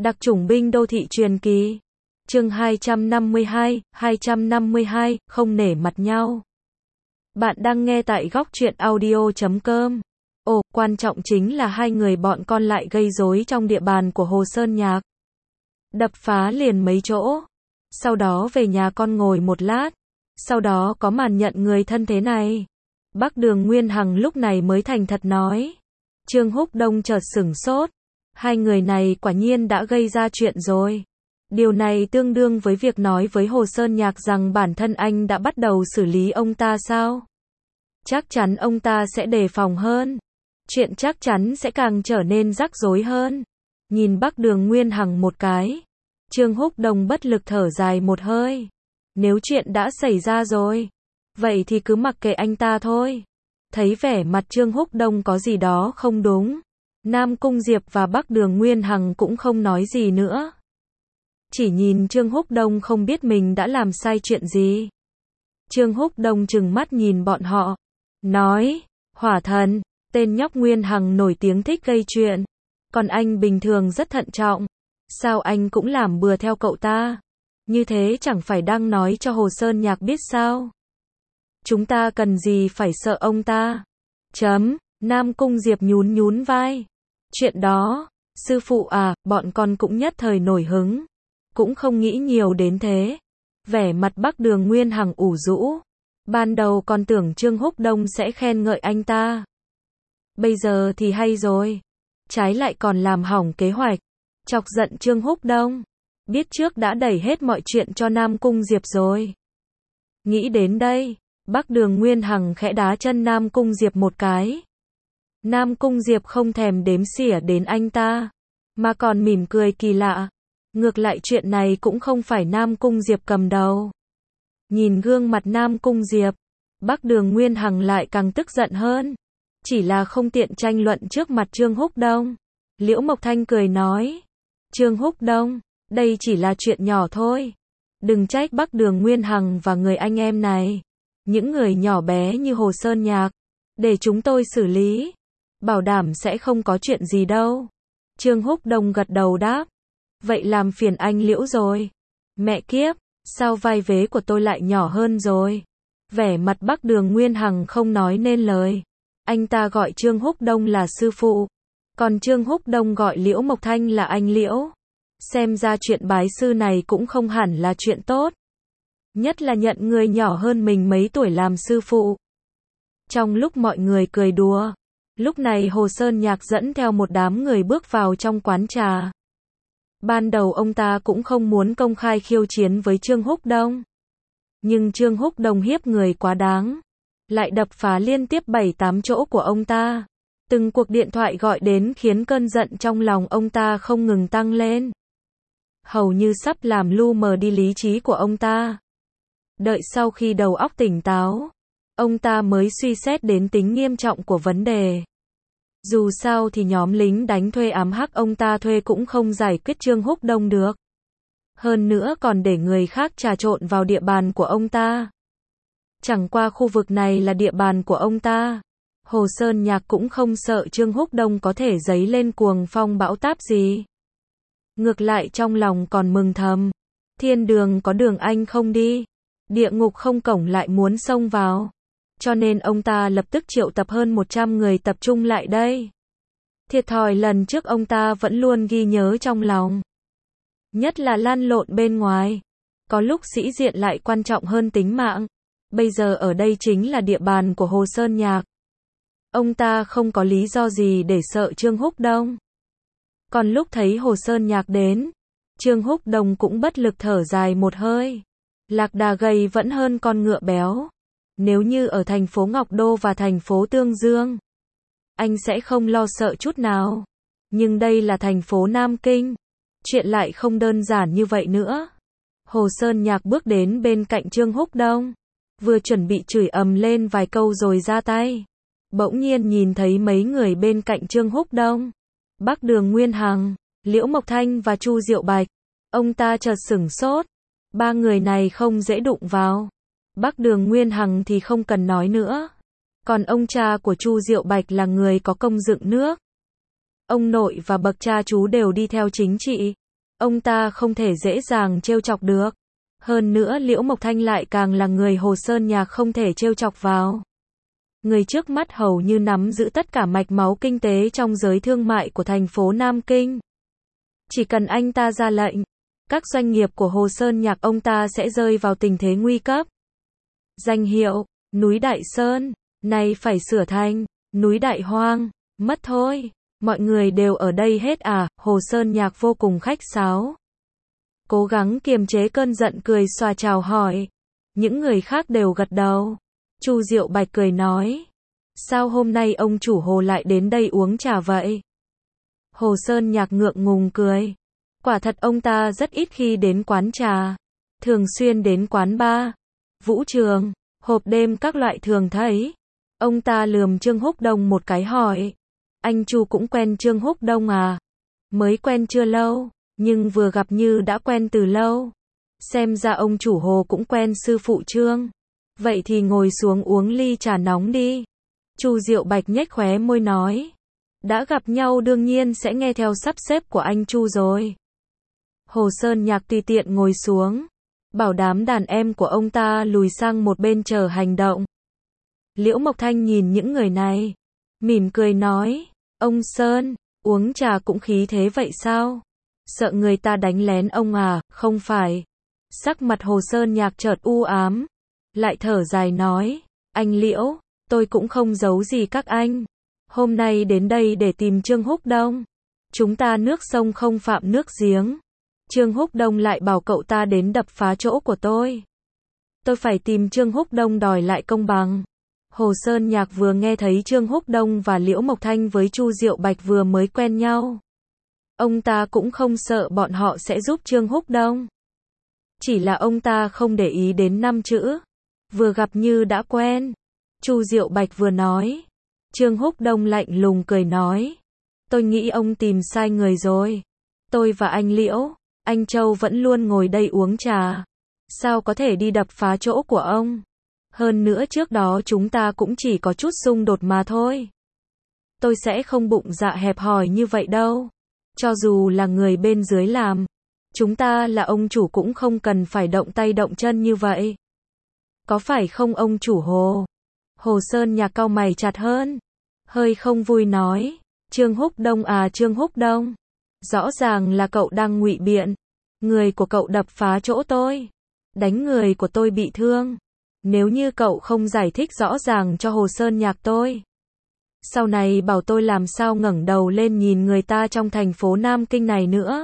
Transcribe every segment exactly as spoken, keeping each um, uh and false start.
Đặc chủng binh đô thị truyền kỳ. Chương hai trăm năm mươi hai, hai trăm năm mươi hai, không nể mặt nhau. Bạn đang nghe tại góc truyện audio chấm com. Ồ, quan trọng chính là hai người bọn con lại gây rối trong địa bàn của Hồ Sơn Nhạc. Đập phá liền mấy chỗ. Sau đó về nhà con ngồi một lát. Sau đó có màn nhận người thân thế này. Bắc Đường Nguyên Hằng lúc này mới thành thật nói. Trương Húc Đông chợt sửng sốt. Hai người này quả nhiên đã gây ra chuyện rồi. Điều này tương đương với việc nói với Hồ Sơn Nhạc rằng bản thân anh đã bắt đầu xử lý ông ta sao? Chắc chắn ông ta sẽ đề phòng hơn. Chuyện chắc chắn sẽ càng trở nên rắc rối hơn. Nhìn Bắc Đường Nguyên Hằng một cái. Trương Húc Đông bất lực thở dài một hơi. Nếu chuyện đã xảy ra rồi, vậy thì cứ mặc kệ anh ta thôi. Thấy vẻ mặt Trương Húc Đông có gì đó không đúng. Nam Cung Diệp và Bắc Đường Nguyên Hằng cũng không nói gì nữa. Chỉ nhìn Trương Húc Đông không biết mình đã làm sai chuyện gì. Trương Húc Đông trừng mắt nhìn bọn họ. Nói, Hỏa Thần, tên nhóc Nguyên Hằng nổi tiếng thích gây chuyện. Còn anh bình thường rất thận trọng. Sao anh cũng làm bừa theo cậu ta? Như thế chẳng phải đang nói cho Hồ Sơn Nhạc biết sao? Chúng ta cần gì phải sợ ông ta? Chấm, Nam Cung Diệp nhún nhún vai. Chuyện đó, sư phụ à, bọn con cũng nhất thời nổi hứng. Cũng không nghĩ nhiều đến thế. Vẻ mặt Bắc Đường Nguyên Hằng ủ rũ. Ban đầu còn tưởng Trương Húc Đông sẽ khen ngợi anh ta. Bây giờ thì hay rồi. Trái lại còn làm hỏng kế hoạch. Chọc giận Trương Húc Đông. Biết trước đã đẩy hết mọi chuyện cho Nam Cung Diệp rồi. Nghĩ đến đây, Bắc Đường Nguyên Hằng khẽ đá chân Nam Cung Diệp một cái. Nam Cung Diệp không thèm đếm xỉa đến anh ta, mà còn mỉm cười kỳ lạ. Ngược lại chuyện này cũng không phải Nam Cung Diệp cầm đầu. Nhìn gương mặt Nam Cung Diệp, Bắc Đường Nguyên Hằng lại càng tức giận hơn. Chỉ là không tiện tranh luận trước mặt Trương Húc Đông. Liễu Mộc Thanh cười nói. Trương Húc Đông, đây chỉ là chuyện nhỏ thôi. Đừng trách Bắc Đường Nguyên Hằng và người anh em này. Những người nhỏ bé như Hồ Sơn Nhạc. Để chúng tôi xử lý. Bảo đảm sẽ không có chuyện gì đâu. Trương Húc Đông gật đầu đáp. Vậy làm phiền anh Liễu rồi. Mẹ kiếp, sao vai vế của tôi lại nhỏ hơn rồi? Vẻ mặt Bắc Đường Nguyên Hằng không nói nên lời. Anh ta gọi Trương Húc Đông là sư phụ. Còn Trương Húc Đông gọi Liễu Mộc Thanh là anh Liễu. Xem ra chuyện bái sư này cũng không hẳn là chuyện tốt. Nhất là nhận người nhỏ hơn mình mấy tuổi làm sư phụ. Trong lúc mọi người cười đùa, lúc này Hồ Sơn Nhạc dẫn theo một đám người bước vào trong quán trà. Ban đầu ông ta cũng không muốn công khai khiêu chiến với Trương Húc Đông. Nhưng Trương Húc Đông hiếp người quá đáng. Lại đập phá liên tiếp bảy tám chỗ của ông ta. Từng cuộc điện thoại gọi đến khiến cơn giận trong lòng ông ta không ngừng tăng lên. Hầu như sắp làm lu mờ đi lý trí của ông ta. Đợi sau khi đầu óc tỉnh táo, ông ta mới suy xét đến tính nghiêm trọng của vấn đề. Dù sao thì nhóm lính đánh thuê ám hắc ông ta thuê cũng không giải quyết Trương Húc Đông được. Hơn nữa còn để người khác trà trộn vào địa bàn của ông ta. Chẳng qua khu vực này là địa bàn của ông ta. Hồ Sơn Nhạc cũng không sợ Trương Húc Đông có thể giấy lên cuồng phong bão táp gì. Ngược lại trong lòng còn mừng thầm. Thiên đường có đường anh không đi. Địa ngục không cổng lại muốn xông vào. Cho nên ông ta lập tức triệu tập hơn một trăm người tập trung lại đây. Thiệt thòi lần trước ông ta vẫn luôn ghi nhớ trong lòng. Nhất là lăn lộn bên ngoài. Có lúc sĩ diện lại quan trọng hơn tính mạng. Bây giờ ở đây chính là địa bàn của Hồ Sơn Nhạc. Ông ta không có lý do gì để sợ Trương Húc Đông. Còn lúc thấy Hồ Sơn Nhạc đến, Trương Húc Đông cũng bất lực thở dài một hơi. Lạc đà gầy vẫn hơn con ngựa béo. Nếu như ở thành phố Ngọc Đô và thành phố Tương Dương, anh sẽ không lo sợ chút nào. Nhưng đây là thành phố Nam Kinh. Chuyện lại không đơn giản như vậy nữa. Hồ Sơn Nhạc bước đến bên cạnh Trương Húc Đông. Vừa chuẩn bị chửi ầm lên vài câu rồi ra tay. Bỗng nhiên nhìn thấy mấy người bên cạnh Trương Húc Đông. Bắc Đường Nguyên Hằng, Liễu Mộc Thanh và Chu Diệu Bạch. Ông ta chợt sửng sốt. Ba người này không dễ đụng vào. Bắc Đường Nguyên Hằng thì không cần nói nữa. Còn ông cha của Chu Diệu Bạch là người có công dựng nước. Ông nội và bậc cha chú đều đi theo chính trị. Ông ta không thể dễ dàng trêu chọc được. Hơn nữa Liễu Mộc Thanh lại càng là người Hồ Sơn Nhạc không thể trêu chọc vào. Người trước mắt hầu như nắm giữ tất cả mạch máu kinh tế trong giới thương mại của thành phố Nam Kinh. Chỉ cần anh ta ra lệnh, các doanh nghiệp của Hồ Sơn Nhạc ông ta sẽ rơi vào tình thế nguy cấp. Danh hiệu, núi Đại Sơn, nay phải sửa thành, núi Đại Hoang, mất thôi. Mọi người đều ở đây hết à, Hồ Sơn Nhạc vô cùng khách sáo. Cố gắng kiềm chế cơn giận cười xòa chào hỏi. Những người khác đều gật đầu. Chu Diệu Bạch cười nói. Sao hôm nay ông chủ Hồ lại đến đây uống trà vậy? Hồ Sơn Nhạc ngượng ngùng cười. Quả thật ông ta rất ít khi đến quán trà. Thường xuyên đến quán bar, vũ trường, hộp đêm các loại thường thấy. Ông ta lườm Trương Húc Đông một cái hỏi. Anh Chu cũng quen Trương Húc Đông à? Mới quen chưa lâu, nhưng vừa gặp như đã quen từ lâu. Xem ra ông chủ Hồ cũng quen sư phụ Trương. Vậy thì ngồi xuống uống ly trà nóng đi. Chu Diệu Bạch nhếch khóe môi nói. Đã gặp nhau đương nhiên sẽ nghe theo sắp xếp của anh Chu rồi. Hồ Sơn Nhạc tùy tiện ngồi xuống. Bảo đám đàn em của ông ta lùi sang một bên chờ hành động. Liễu Mộc Thanh nhìn những người này. Mỉm cười nói. Ông Sơn, uống trà cũng khí thế vậy sao? Sợ người ta đánh lén ông à? Không phải. Sắc mặt Hồ Sơn Nhạc chợt u ám. Lại thở dài nói. Anh Liễu, tôi cũng không giấu gì các anh. Hôm nay đến đây để tìm Trương Húc Đông. Chúng ta nước sông không phạm nước giếng. Trương Húc Đông lại bảo cậu ta đến đập phá chỗ của tôi. Tôi phải tìm Trương Húc Đông đòi lại công bằng. Hồ Sơn Nhạc vừa nghe thấy Trương Húc Đông và Liễu Mộc Thanh với Chu Diệu Bạch vừa mới quen nhau. Ông ta cũng không sợ bọn họ sẽ giúp Trương Húc Đông. Chỉ là ông ta không để ý đến năm chữ. Vừa gặp như đã quen. Chu Diệu Bạch vừa nói. Trương Húc Đông lạnh lùng cười nói. Tôi nghĩ ông tìm sai người rồi. Tôi và anh Liễu, anh Châu vẫn luôn ngồi đây uống trà. Sao có thể đi đập phá chỗ của ông? Hơn nữa trước đó chúng ta cũng chỉ có chút xung đột mà thôi. Tôi sẽ không bụng dạ hẹp hòi như vậy đâu. Cho dù là người bên dưới làm, chúng ta là ông chủ cũng không cần phải động tay động chân như vậy. Có phải không ông chủ Hồ? Hồ Sơn Nhạc cau mày chặt hơn. Hơi không vui nói. Trương Húc Đông à Trương Húc Đông. Rõ ràng là cậu đang ngụy biện. Người của cậu đập phá chỗ tôi. Đánh người của tôi bị thương. Nếu như cậu không giải thích rõ ràng cho Hồ Sơn Nhạc tôi. Sau này bảo tôi làm sao ngẩng đầu lên nhìn người ta trong thành phố Nam Kinh này nữa.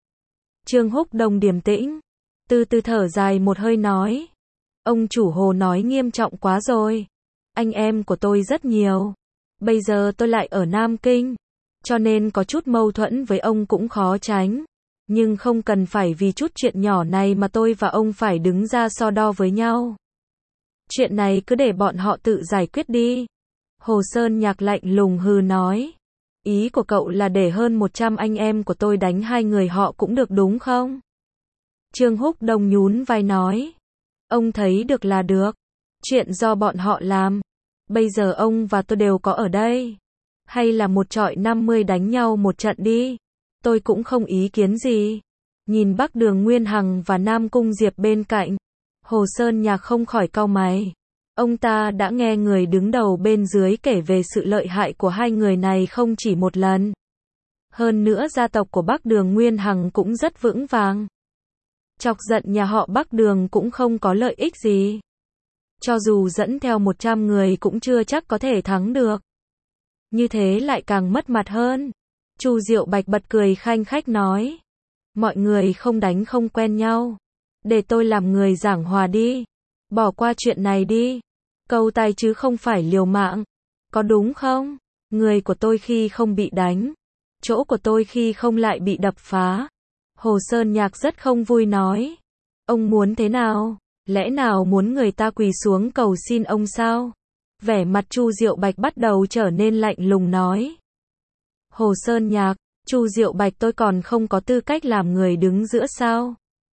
Trương Húc Đông điềm tĩnh. Từ từ thở dài một hơi nói. Ông chủ Hồ nói nghiêm trọng quá rồi. Anh em của tôi rất nhiều. Bây giờ tôi lại ở Nam Kinh. Cho nên có chút mâu thuẫn với ông cũng khó tránh. Nhưng không cần phải vì chút chuyện nhỏ này mà tôi và ông phải đứng ra so đo với nhau. Chuyện này cứ để bọn họ tự giải quyết đi. Hồ Sơn Nhạc lạnh lùng hừ nói. Ý của cậu là để hơn một trăm anh em của tôi đánh hai người họ cũng được đúng không? Trương Húc Đông nhún vai nói. Ông thấy được là được. Chuyện do bọn họ làm. Bây giờ ông và tôi đều có ở đây. Hay là một trọi năm mươi đánh nhau một trận đi. Tôi cũng không ý kiến gì. Nhìn Bắc Đường Nguyên Hằng và Nam Cung Diệp bên cạnh. Hồ Sơn Nhạc không khỏi cau mày. Ông ta đã nghe người đứng đầu bên dưới kể về sự lợi hại của hai người này không chỉ một lần. Hơn nữa gia tộc của Bắc Đường Nguyên Hằng cũng rất vững vàng. Chọc giận nhà họ Bắc Đường cũng không có lợi ích gì. Cho dù dẫn theo một trăm người cũng chưa chắc có thể thắng được. Như thế lại càng mất mặt hơn. Chu Diệu Bạch bật cười khanh khách nói. Mọi người không đánh không quen nhau. Để tôi làm người giảng hòa đi. Bỏ qua chuyện này đi. Câu tay chứ không phải liều mạng. Có đúng không? Người của tôi khi không bị đánh. Chỗ của tôi khi không lại bị đập phá. Hồ Sơn Nhạc rất không vui nói. Ông muốn thế nào? Lẽ nào muốn người ta quỳ xuống cầu xin ông sao? Vẻ mặt Chu Diệu Bạch bắt đầu trở nên lạnh lùng nói. Hồ Sơn Nhạc, Chu Diệu Bạch tôi còn không có tư cách làm người đứng giữa sao?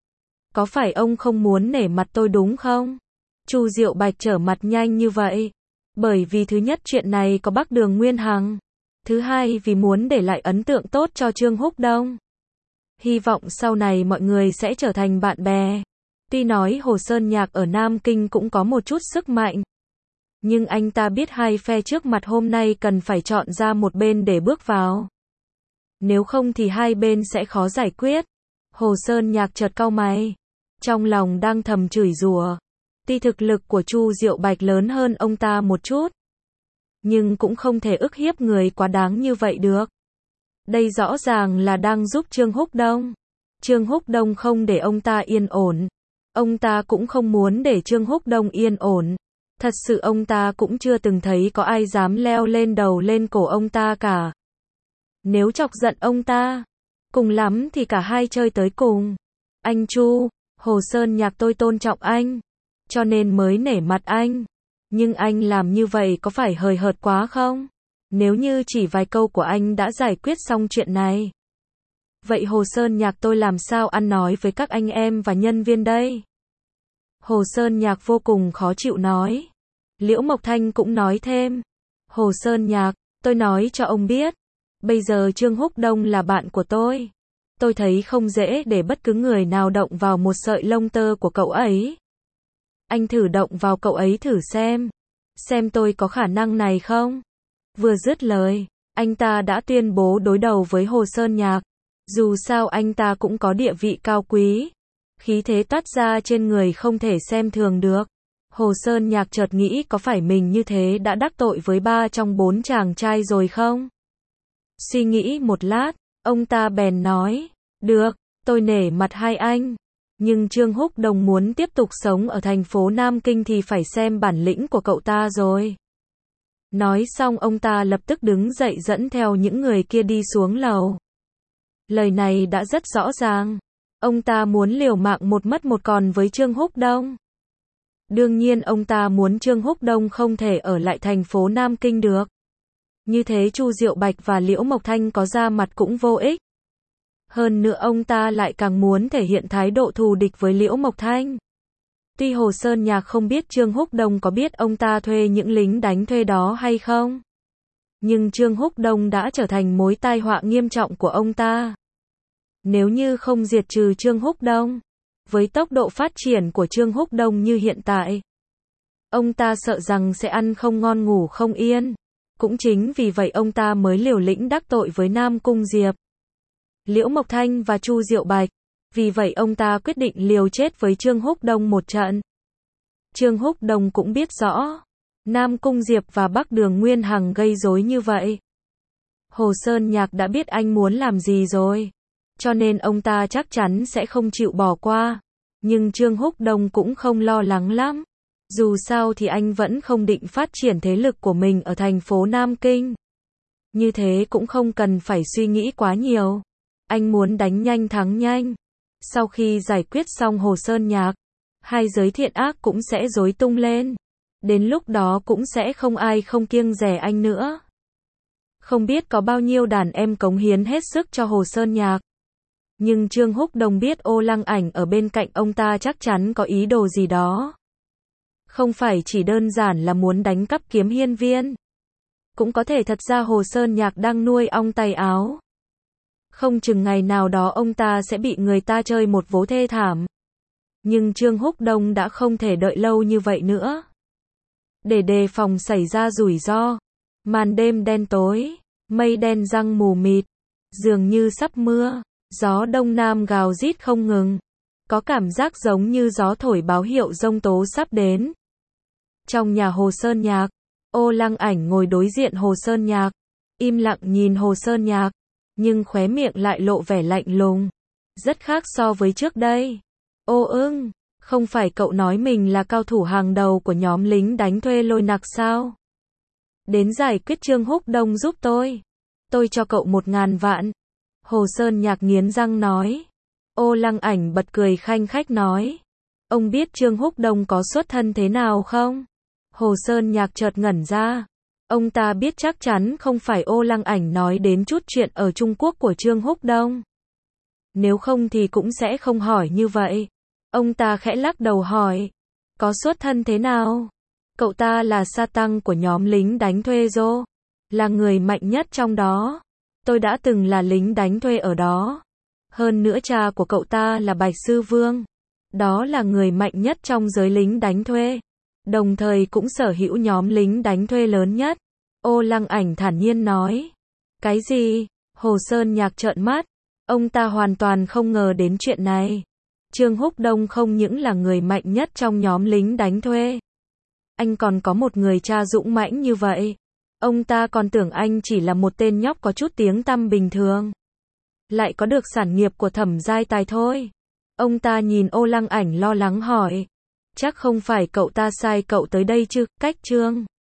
Có phải ông không muốn nể mặt tôi đúng không? Chu Diệu Bạch trở mặt nhanh như vậy. Bởi vì thứ nhất chuyện này có Bắc Đường Nguyên Hằng. Thứ hai vì muốn để lại ấn tượng tốt cho Trương Húc Đông. Hy vọng sau này mọi người sẽ trở thành bạn bè. Tuy nói Hồ Sơn Nhạc ở Nam Kinh cũng có một chút sức mạnh, nhưng anh ta biết hai phe trước mặt hôm nay cần phải chọn ra một bên để bước vào. Nếu không thì hai bên sẽ khó giải quyết. Hồ Sơn Nhạc chợt cau mày, trong lòng đang thầm chửi rủa. Tuy thực lực của Chu Diệu Bạch lớn hơn ông ta một chút, nhưng cũng không thể ức hiếp người quá đáng như vậy được. Đây rõ ràng là đang giúp Trương Húc Đông. Trương Húc Đông không để ông ta yên ổn. Ông ta cũng không muốn để Trương Húc Đông yên ổn. Thật sự ông ta cũng chưa từng thấy có ai dám leo lên đầu lên cổ ông ta cả. Nếu chọc giận ông ta, cùng lắm thì cả hai chơi tới cùng. Anh Chu, Hồ Sơn Nhạc tôi tôn trọng anh, cho nên mới nể mặt anh. Nhưng anh làm như vậy có phải hời hợt quá không? Nếu như chỉ vài câu của anh đã giải quyết xong chuyện này, vậy Hồ Sơn Nhạc tôi làm sao ăn nói với các anh em và nhân viên đây? Hồ Sơn Nhạc vô cùng khó chịu nói. Liễu Mộc Thanh cũng nói thêm. Hồ Sơn Nhạc, tôi nói cho ông biết, bây giờ Trương Húc Đông là bạn của tôi. Tôi thấy không dễ để bất cứ người nào động vào một sợi lông tơ của cậu ấy. Anh thử động vào cậu ấy thử xem. Xem tôi có khả năng này không? Vừa dứt lời, anh ta đã tuyên bố đối đầu với Hồ Sơn Nhạc. Dù sao anh ta cũng có địa vị cao quý. Khí thế toát ra trên người không thể xem thường được. Hồ Sơn Nhạc chợt nghĩ có phải mình như thế đã đắc tội với ba trong bốn chàng trai rồi không? Suy nghĩ một lát, ông ta bèn nói, được, tôi nể mặt hai anh. Nhưng Trương Húc Đông muốn tiếp tục sống ở thành phố Nam Kinh thì phải xem bản lĩnh của cậu ta rồi. Nói xong ông ta lập tức đứng dậy dẫn theo những người kia đi xuống lầu. Lời này đã rất rõ ràng. Ông ta muốn liều mạng một mất một còn với Trương Húc Đông. Đương nhiên ông ta muốn Trương Húc Đông không thể ở lại thành phố Nam Kinh được. Như thế Chu Diệu Bạch và Liễu Mộc Thanh có ra mặt cũng vô ích. Hơn nữa ông ta lại càng muốn thể hiện thái độ thù địch với Liễu Mộc Thanh. Tuy Hồ Sơn Nhạc không biết Trương Húc Đông có biết ông ta thuê những lính đánh thuê đó hay không, nhưng Trương Húc Đông đã trở thành mối tai họa nghiêm trọng của ông ta. Nếu như không diệt trừ Trương Húc Đông, với tốc độ phát triển của Trương Húc Đông như hiện tại, ông ta sợ rằng sẽ ăn không ngon ngủ không yên. Cũng chính vì vậy ông ta mới liều lĩnh đắc tội với Nam Cung Diệp, Liễu Mộc Thanh và Chu Diệu Bạch. Vì vậy ông ta quyết định liều chết với Trương Húc Đông một trận. Trương Húc Đông cũng biết rõ, Nam Cung Diệp và Bắc Đường Nguyên Hằng gây rối như vậy. Hồ Sơn Nhạc đã biết anh muốn làm gì rồi, cho nên ông ta chắc chắn sẽ không chịu bỏ qua. Nhưng Trương Húc Đông cũng không lo lắng lắm. Dù sao thì anh vẫn không định phát triển thế lực của mình ở thành phố Nam Kinh. Như thế cũng không cần phải suy nghĩ quá nhiều. Anh muốn đánh nhanh thắng nhanh. Sau khi giải quyết xong Hồ Sơn Nhạc, hai giới thiện ác cũng sẽ rối tung lên. Đến lúc đó cũng sẽ không ai không kiêng dè anh nữa. Không biết có bao nhiêu đàn em cống hiến hết sức cho Hồ Sơn Nhạc. Nhưng Trương Húc Đông biết Ô Lăng Ảnh ở bên cạnh ông ta chắc chắn có ý đồ gì đó. Không phải chỉ đơn giản là muốn đánh cắp Kiếm Hiên Viên. Cũng có thể thật ra Hồ Sơn Nhạc đang nuôi ong tay áo. Không chừng ngày nào đó ông ta sẽ bị người ta chơi một vố thê thảm. Nhưng Trương Húc Đông đã không thể đợi lâu như vậy nữa. Để đề phòng xảy ra rủi ro, màn đêm đen tối, mây đen giăng mù mịt, dường như sắp mưa, gió đông nam gào rít không ngừng. Có cảm giác giống như gió thổi báo hiệu giông tố sắp đến. Trong nhà Hồ Sơn Nhạc, Ô Lăng Ảnh ngồi đối diện Hồ Sơn Nhạc, im lặng nhìn Hồ Sơn Nhạc, nhưng khóe miệng lại lộ vẻ lạnh lùng. Rất khác so với trước đây. Ô ưng, không phải cậu nói mình là cao thủ hàng đầu của nhóm lính đánh thuê Lôi Nặc sao? Đến giải quyết Trương Húc Đông giúp tôi. Tôi cho cậu một ngàn vạn. Hồ Sơn Nhạc nghiến răng nói. Ô Lăng Ảnh bật cười khanh khách nói. Ông biết Trương Húc Đông có xuất thân thế nào không? Hồ Sơn Nhạc chợt ngẩn ra. Ông ta biết chắc chắn không phải Ô Lăng Ảnh nói đến chút chuyện ở Trung Quốc của Trương Húc Đông. Nếu không thì cũng sẽ không hỏi như vậy. Ông ta khẽ lắc đầu hỏi. Có xuất thân thế nào? Cậu ta là sa tăng của nhóm lính đánh thuê Dô. Là người mạnh nhất trong đó. Tôi đã từng là lính đánh thuê ở đó. Hơn nữa cha của cậu ta là Bạch Sư Vương. Đó là người mạnh nhất trong giới lính đánh thuê. Đồng thời cũng sở hữu nhóm lính đánh thuê lớn nhất. Ô Lăng Ảnh thản nhiên nói. Cái gì? Hồ Sơn Nhạc trợn mắt. Ông ta hoàn toàn không ngờ đến chuyện này. Trương Húc Đông không những là người mạnh nhất trong nhóm lính đánh thuê. Anh còn có một người cha dũng mãnh như vậy. Ông ta còn tưởng anh chỉ là một tên nhóc có chút tiếng tăm bình thường. Lại có được sản nghiệp của Thẩm Giai Tài thôi. Ông ta nhìn Ô Lăng Ảnh lo lắng hỏi. Chắc không phải cậu ta sai cậu tới đây chứ, cách Trương